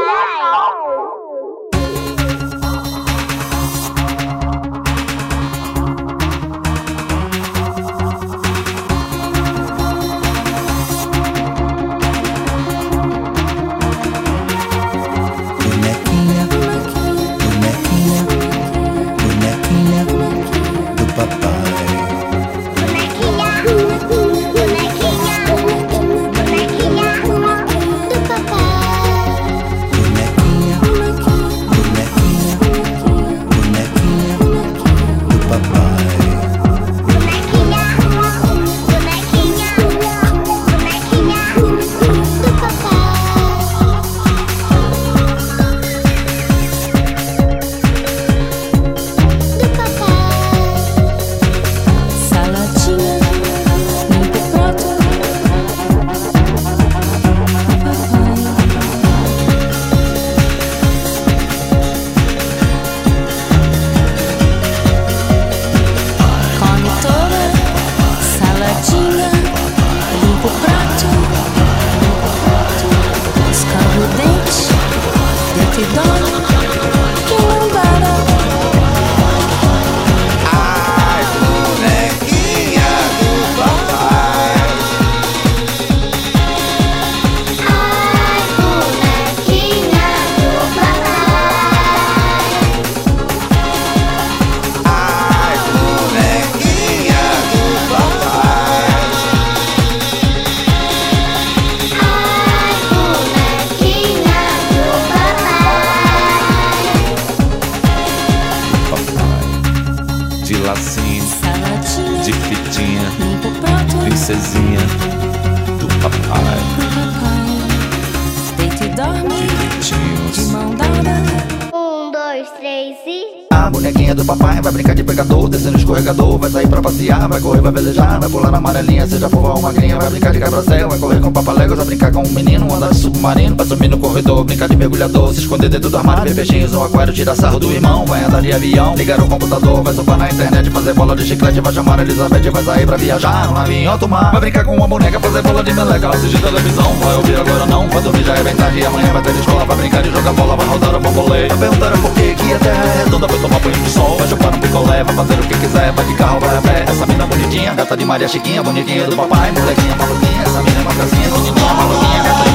de fitinha, princesinha do papai. Deita e dorme, Direitinhos. de mão dada. 1, 2, 3 e... A bonequinha do papai vai brincar de pegador, descendo escorregador, vai sair pra passear, vai correr, vai velejar, vai pular na amarelinha, seja forró ou magrinha, vai brincar de quebra-céu, vai correr com o papaléguas, vai brincar com um menino, andar de submarino, vai sumir no corredor, brincar de mergulhador, se esconder dentro do armário, ver peixinhos no aquário, tirar sarro do irmão, vai andar de avião, ligar o computador, vai surfar na internet, fazer bola de chiclete, vai chamar a Elizabeth, vai sair pra viajar, no navio alto mar, vai brincar com uma boneca, fazer bola de meleca, assistir televisão, vai ouvir agora não, vai dormir já é bem tarde, amanhã vai ter escola, vai brincar de jogar bola, vai rodar o bambolê, vai perguntar por que a terra é redonda, vai tomar banho de sol, vai chupar um picolé, vai fazer o que quiser, vai de carro, vai a pé. Essa mina bonitinha, gata de Maria Chiquinha, bonitinha do papai, molequinha maluquinha. Essa mina é uma gracinha, bonitinha, maluquinha, gata